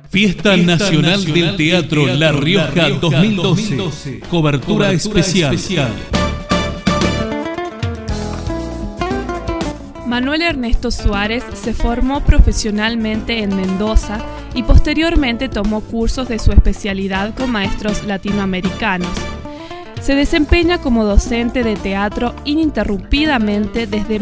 Fiesta Nacional del Teatro La Rioja 2012. Cobertura especial. Manuel Ernesto Suárez se formó profesionalmente en Mendoza y posteriormente tomó cursos de su especialidad con maestros latinoamericanos. Se desempeña como docente de teatro ininterrumpidamente desde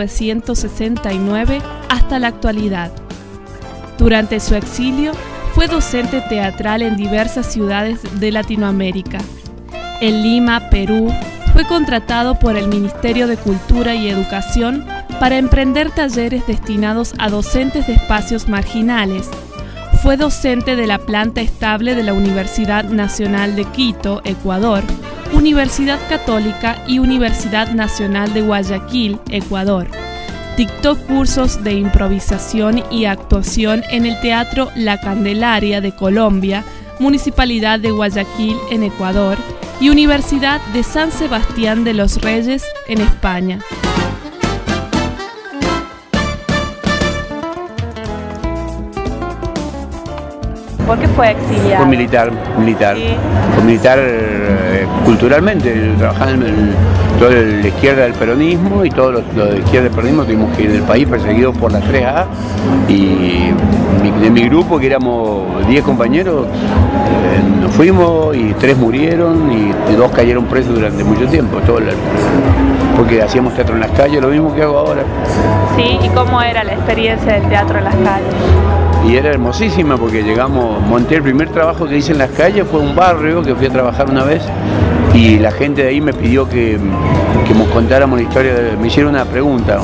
1969 hasta la actualidad. Durante su exilio, fue docente teatral en diversas ciudades de Latinoamérica. En Lima, Perú, fue contratado por el Ministerio de Cultura y Educación para emprender talleres destinados a docentes de espacios marginales. Fue docente de la planta estable de la Universidad Nacional de Quito, Ecuador, Universidad Católica y Universidad Nacional de Guayaquil, Ecuador. Dictó cursos de improvisación y actuación en el Teatro La Candelaria de Colombia, Municipalidad de Guayaquil en Ecuador y Universidad de San Sebastián de los Reyes en España. ¿Por qué fue exiliado? Fue militar. Sí. Fue militar culturalmente, trabajaba en toda la izquierda del peronismo y todos los de izquierda del peronismo tuvimos que ir del país perseguidos por las 3A y de mi grupo, que éramos 10 compañeros, nos fuimos y 3 murieron y 2 cayeron presos durante mucho tiempo, porque hacíamos teatro en las calles, lo mismo que hago ahora. Sí, ¿y cómo era la experiencia del teatro en las calles? Y era hermosísima porque monté el primer trabajo que hice en las calles, fue un barrio que fui a trabajar una vez y la gente de ahí me pidió que contáramos la historia, me hicieron una pregunta,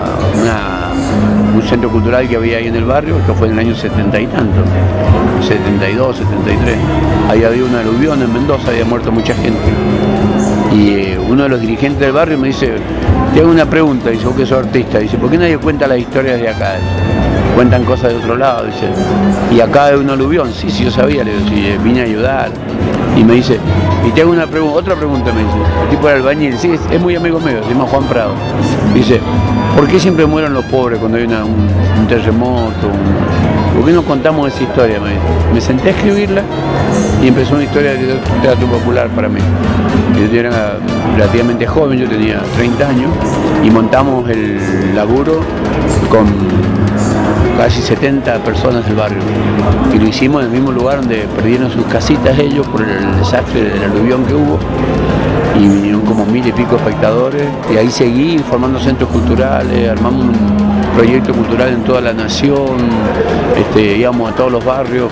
un centro cultural que había ahí en el barrio, esto fue en el año 70 y tanto, 72, 73, ahí había un aluvión en Mendoza, había muerto mucha gente. Y uno de los dirigentes del barrio me dice, te hago una pregunta, dice, vos que sos artista, dice, ¿por qué nadie cuenta las historias de acá? Cuentan cosas de otro lado, dice, y acá hay un aluvión, sí, yo sabía, le digo, sí, vine a ayudar, y me dice, y te hago otra pregunta, me dice, el tipo era albañil, sí, es muy amigo mío, se llama Juan Prado, dice, ¿por qué siempre mueren los pobres cuando hay un terremoto? ¿Por qué no contamos esa historia? Me senté a escribirla y empezó una historia de teatro popular para mí. Yo era relativamente joven, yo tenía 30 años, y montamos el laburo con casi 70 personas del barrio. Y lo hicimos en el mismo lugar donde perdieron sus casitas ellos por el desastre del aluvión que hubo. Y vinieron como 1000 y pico espectadores. Y ahí seguí formando centros culturales, armamos un proyecto cultural en toda la nación, íbamos a todos los barrios.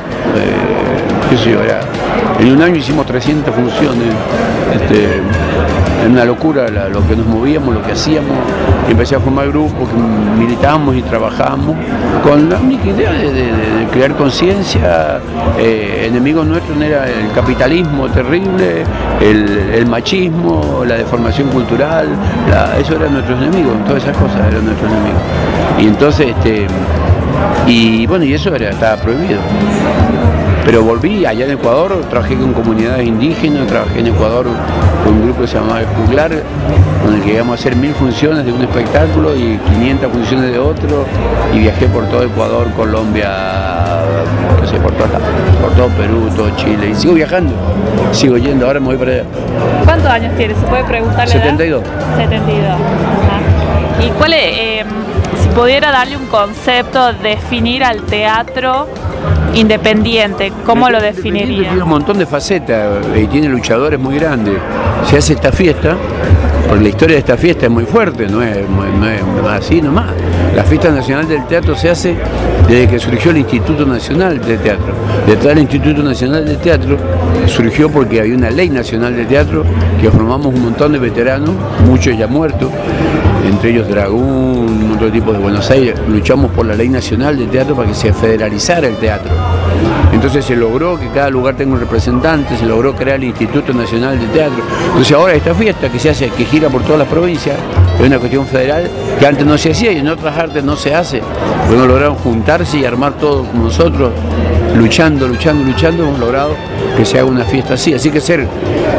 En un año hicimos 300 funciones. Era una locura lo que nos movíamos, lo que hacíamos, y empecé a formar grupos que militábamos y trabajábamos con la única idea de crear conciencia. Enemigos nuestros era el capitalismo terrible, el machismo, la deformación cultural, eso eran nuestros enemigos, todas esas cosas eran nuestros enemigos. Y entonces, y eso estaba prohibido. Pero volví allá en Ecuador, trabajé con comunidades indígenas, trabajé en Ecuador con un grupo que se llamaba El Juglar, con el que íbamos a hacer 1000 funciones de un espectáculo y 500 funciones de otro, y viajé por todo Ecuador, Colombia, por todo Perú, todo Chile, y sigo viajando, sigo yendo, ahora me voy para allá. ¿Cuántos años tienes? ¿Se puede preguntar la 72. edad? 72. Ajá. ¿Y cuál es, si pudiera darle un concepto, definir al teatro independiente, ¿cómo lo definiría? Tiene un montón de facetas y tiene luchadores muy grandes. Se hace esta fiesta, porque la historia de esta fiesta es muy fuerte, no es así nomás. La Fiesta Nacional del Teatro se hace desde que surgió el Instituto Nacional del Teatro. Detrás del Instituto Nacional del Teatro surgió porque había una ley nacional del teatro que formamos un montón de veteranos, muchos ya muertos, entre ellos Dragún, otro tipo de Buenos Aires. Luchamos por la ley nacional del teatro para que se federalizara el teatro. Entonces se logró que cada lugar tenga un representante, se logró crear el Instituto Nacional del Teatro. Entonces ahora esta fiesta que gira por todas las provincias, es una cuestión federal que antes no se hacía y en otras artes no se hace. Porque lograron juntarse y armar todo como nosotros, luchando, hemos logrado que se haga una fiesta así. Así que ser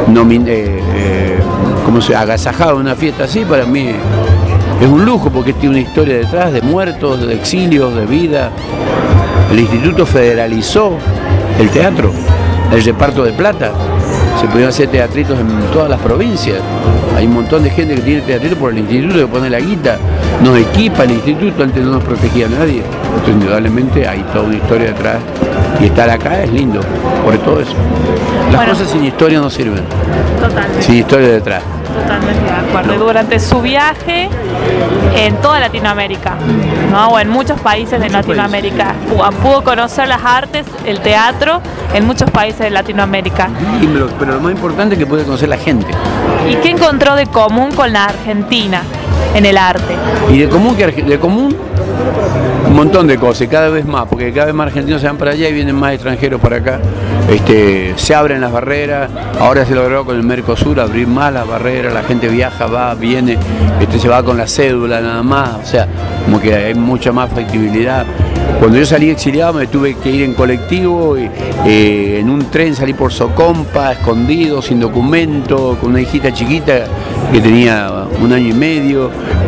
agasajado en una fiesta así, para mí es un lujo, porque tiene una historia detrás de muertos, de exilios, de vida. El instituto federalizó el teatro, el reparto de plata. Se pudieron hacer teatritos en todas las provincias. Hay un montón de gente que tiene teatrito por el instituto, que pone la guita, nos equipa el instituto, antes no nos protegía a nadie. Entonces, indudablemente hay toda una historia detrás, y estar acá es lindo, por todo eso. Las cosas sin historia no sirven. Totalmente. Sin historia detrás. Totalmente de acuerdo. Durante su viaje en toda Latinoamérica, ¿no? O en muchos países de Latinoamérica, pudo conocer las artes, el teatro en muchos países de Latinoamérica. Pero lo más importante es que puede conocer la gente. ¿Y qué encontró de común con la Argentina en el arte? Y de común un montón de cosas, cada vez más, porque cada vez más argentinos se van para allá y vienen más extranjeros para acá. Se abren las barreras, ahora se logró con el Mercosur abrir más las barreras, la gente viaja, va, viene, se va con la cédula nada más, o sea, como que hay mucha más factibilidad. Cuando yo salí exiliado me tuve que ir en colectivo, en un tren salí por Socompa, escondido, sin documento, con una hijita chiquita que tenía 1 año y medio,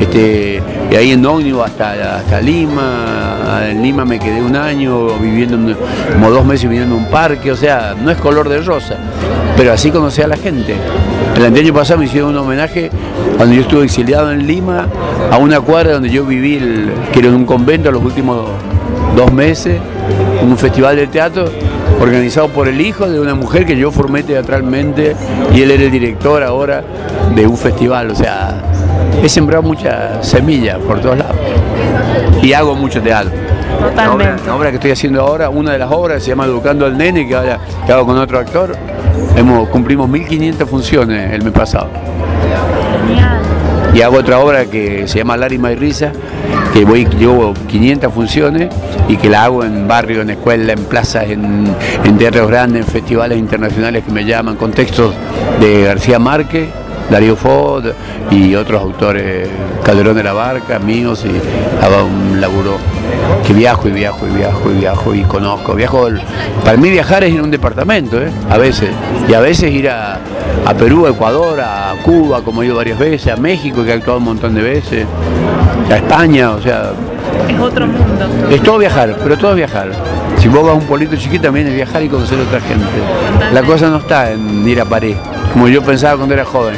y ahí en ómnibus hasta Lima. En Lima me quedé 1 año viviendo, como 2 meses viviendo en un parque, o sea, no es color de rosa, pero así conocí a la gente. El año pasado me hicieron un homenaje cuando yo estuve exiliado en Lima, a una cuadra donde yo viví, que era en un convento los últimos 2 meses, un festival de teatro organizado por el hijo de una mujer que yo formé teatralmente, y él era el director ahora de un festival. O sea, he sembrado muchas semillas por todos lados y hago mucho teatro. Totalmente. La obra que estoy haciendo ahora, una de las obras se llama Educando al Nene, que hago con otro actor. Cumplimos 1500 funciones el mes pasado. Genial. Y hago otra obra que se llama Lágrima y Risa, que llevo 500 funciones y que la hago en barrio, en escuela, en plazas, en teatros grandes, en festivales internacionales que me llaman, con textos de García Márquez, Darío Fo y otros autores, Calderón de la Barca, míos, y hago un laburo que viajo y conozco. Para mí viajar es ir a un departamento, a veces, y a veces ir a Perú, a Ecuador, a Cuba, como he ido varias veces, a México, que he actuado un montón de veces, a España, o sea... Es otro mundo. Es todo viajar, pero todo es viajar. Si vos vas a un pueblito chiquito también es viajar y conocer a otra gente. La cosa no está en ir a París, como yo pensaba cuando era joven,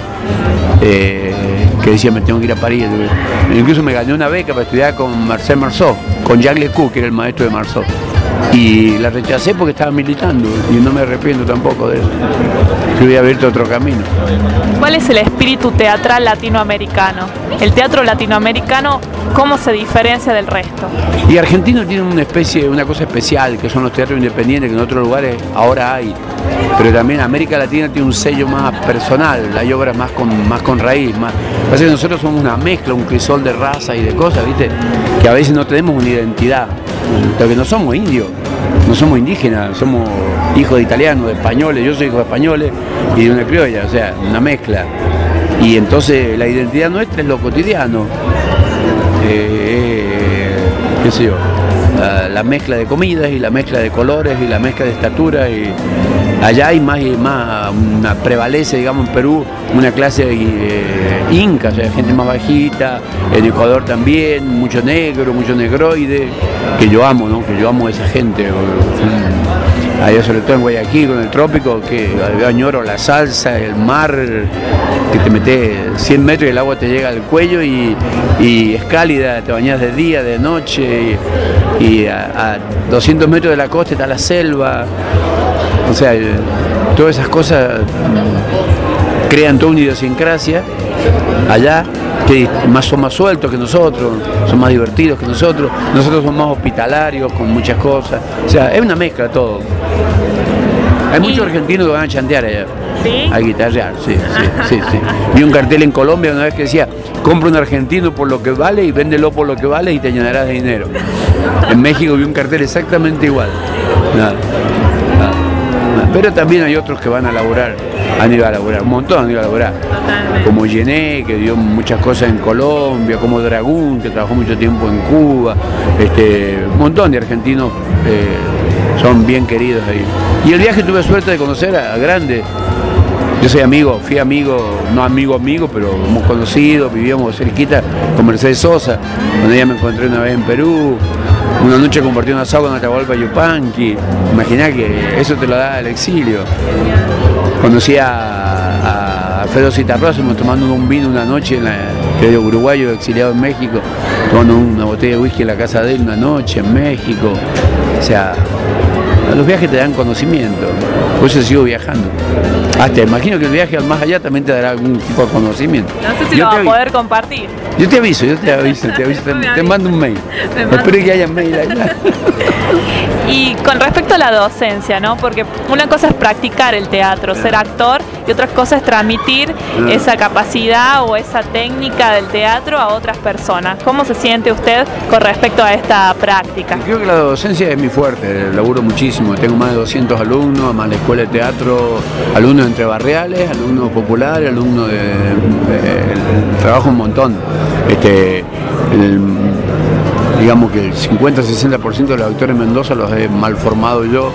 que decía me tengo que ir a París. Incluso me gané una beca para estudiar con Marcel Marceau, con Jacques Lecoux, que era el maestro de Marceau. Y la rechacé porque estaba militando y no me arrepiento tampoco de eso. Yo hubiera abierto otro camino. ¿Cuál es el espíritu teatral latinoamericano? El teatro latinoamericano, ¿cómo se diferencia del resto? Y Argentina tiene una cosa especial, que son los teatros independientes, que en otros lugares ahora hay. Pero también América Latina tiene un sello más personal, hay obras más con raíz. Parece que nosotros somos una mezcla, un crisol de raza y de cosas, ¿viste? Que a veces no tenemos una identidad, porque no somos indios, no somos indígenas, somos hijos de italianos, de españoles, yo soy hijo de españoles y de una criolla, o sea, una mezcla. Y entonces la identidad nuestra es lo cotidiano, qué sé yo, la mezcla de comidas y la mezcla de colores y la mezcla de estaturas. Y allá hay una prevalece, digamos, en Perú, una clase inca, o sea, gente más bajita, en Ecuador también, mucho negro, mucho negroide, que yo amo, ¿no? Que yo amo a esa gente. Allá sobre todo en Guayaquil, con el trópico, que yo añoro la salsa, el mar, que te metes 100 metros y el agua te llega al cuello y es cálida, te bañas de día, de noche, y a 200 metros de la costa está la selva. O sea, todas esas cosas crean toda una idiosincrasia allá, que son más sueltos que nosotros, son más divertidos que nosotros somos más hospitalarios con muchas cosas, o sea, es una mezcla todo. Hay muchos argentinos que van a chantear allá, ¿sí? A guitarrear, sí. Vi un cartel en Colombia una vez que decía, compra un argentino por lo que vale y véndelo por lo que vale y te llenarás de dinero. En México vi un cartel exactamente igual. Nada. Pero también hay otros que van a laburar, han ido a laburar, un montón han ido a laburar. Totalmente. Como Gené, que dio muchas cosas en Colombia, como Dragún, que trabajó mucho tiempo en Cuba, un montón de argentinos son bien queridos ahí. Y el viaje tuve suerte de conocer a grandes. Yo fui amigo, no amigo, pero hemos conocido, vivíamos cerquita con Mercedes Sosa, donde ella me encontré una vez en Perú. una noche compartí un asado con Atahualpa Yupanqui. Imaginá que eso te lo da el exilio. Conocí a Alfredo Zitarroa, tomando un vino una noche, que era uruguayo exiliado en México, tomando una botella de whisky en la casa de él una noche en México. O sea, los viajes te dan conocimiento, por eso sigo viajando. Hasta imagino que el viaje al más allá también te dará algún tipo de conocimiento. No sé si lo vas a poder compartir. Yo te aviso, te mando un mail. Espero que haya mail ahí. Y con respecto a la docencia, ¿no? Porque una cosa es practicar el teatro, ser actor, y otra cosa es transmitir esa capacidad o esa técnica del teatro a otras personas. ¿Cómo se siente usted con respecto a esta práctica? Creo que la docencia es mi fuerte, laburo muchísimo. Tengo más de 200 alumnos, además la escuela de teatro, alumnos entre barriales, alumnos populares, alumnos trabajo un montón. Digamos que el 50-60% de los actores en Mendoza los he mal formado yo,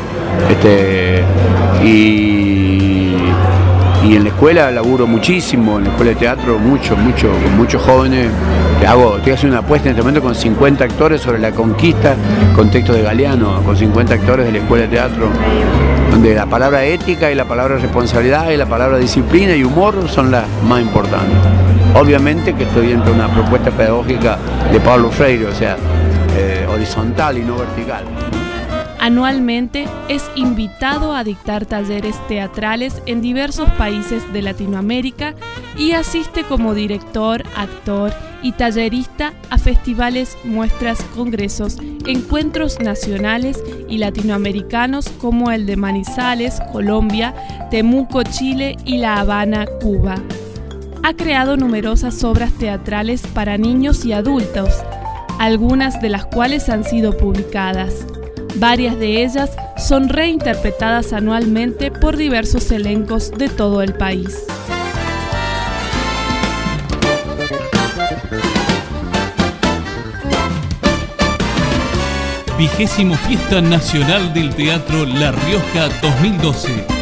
y en la escuela laburo muchísimo, en la escuela de teatro mucho, con muchos jóvenes. Estoy haciendo una apuesta en este momento con 50 actores sobre la conquista, con textos de Galeano, con 50 actores de la escuela de teatro, donde la palabra ética y la palabra responsabilidad y la palabra disciplina y humor son las más importantes. Obviamente que estoy dentro de una propuesta pedagógica de Pablo Freire, o sea, horizontal y no vertical. Anualmente es invitado a dictar talleres teatrales en diversos países de Latinoamérica y asiste como director, actor y tallerista a festivales, muestras, congresos, encuentros nacionales y latinoamericanos como el de Manizales, Colombia, Temuco, Chile y La Habana, Cuba. Ha creado numerosas obras teatrales para niños y adultos, algunas de las cuales han sido publicadas. Varias de ellas son reinterpretadas anualmente por diversos elencos de todo el país. ª Fiesta Nacional del Teatro La Rioja 2012.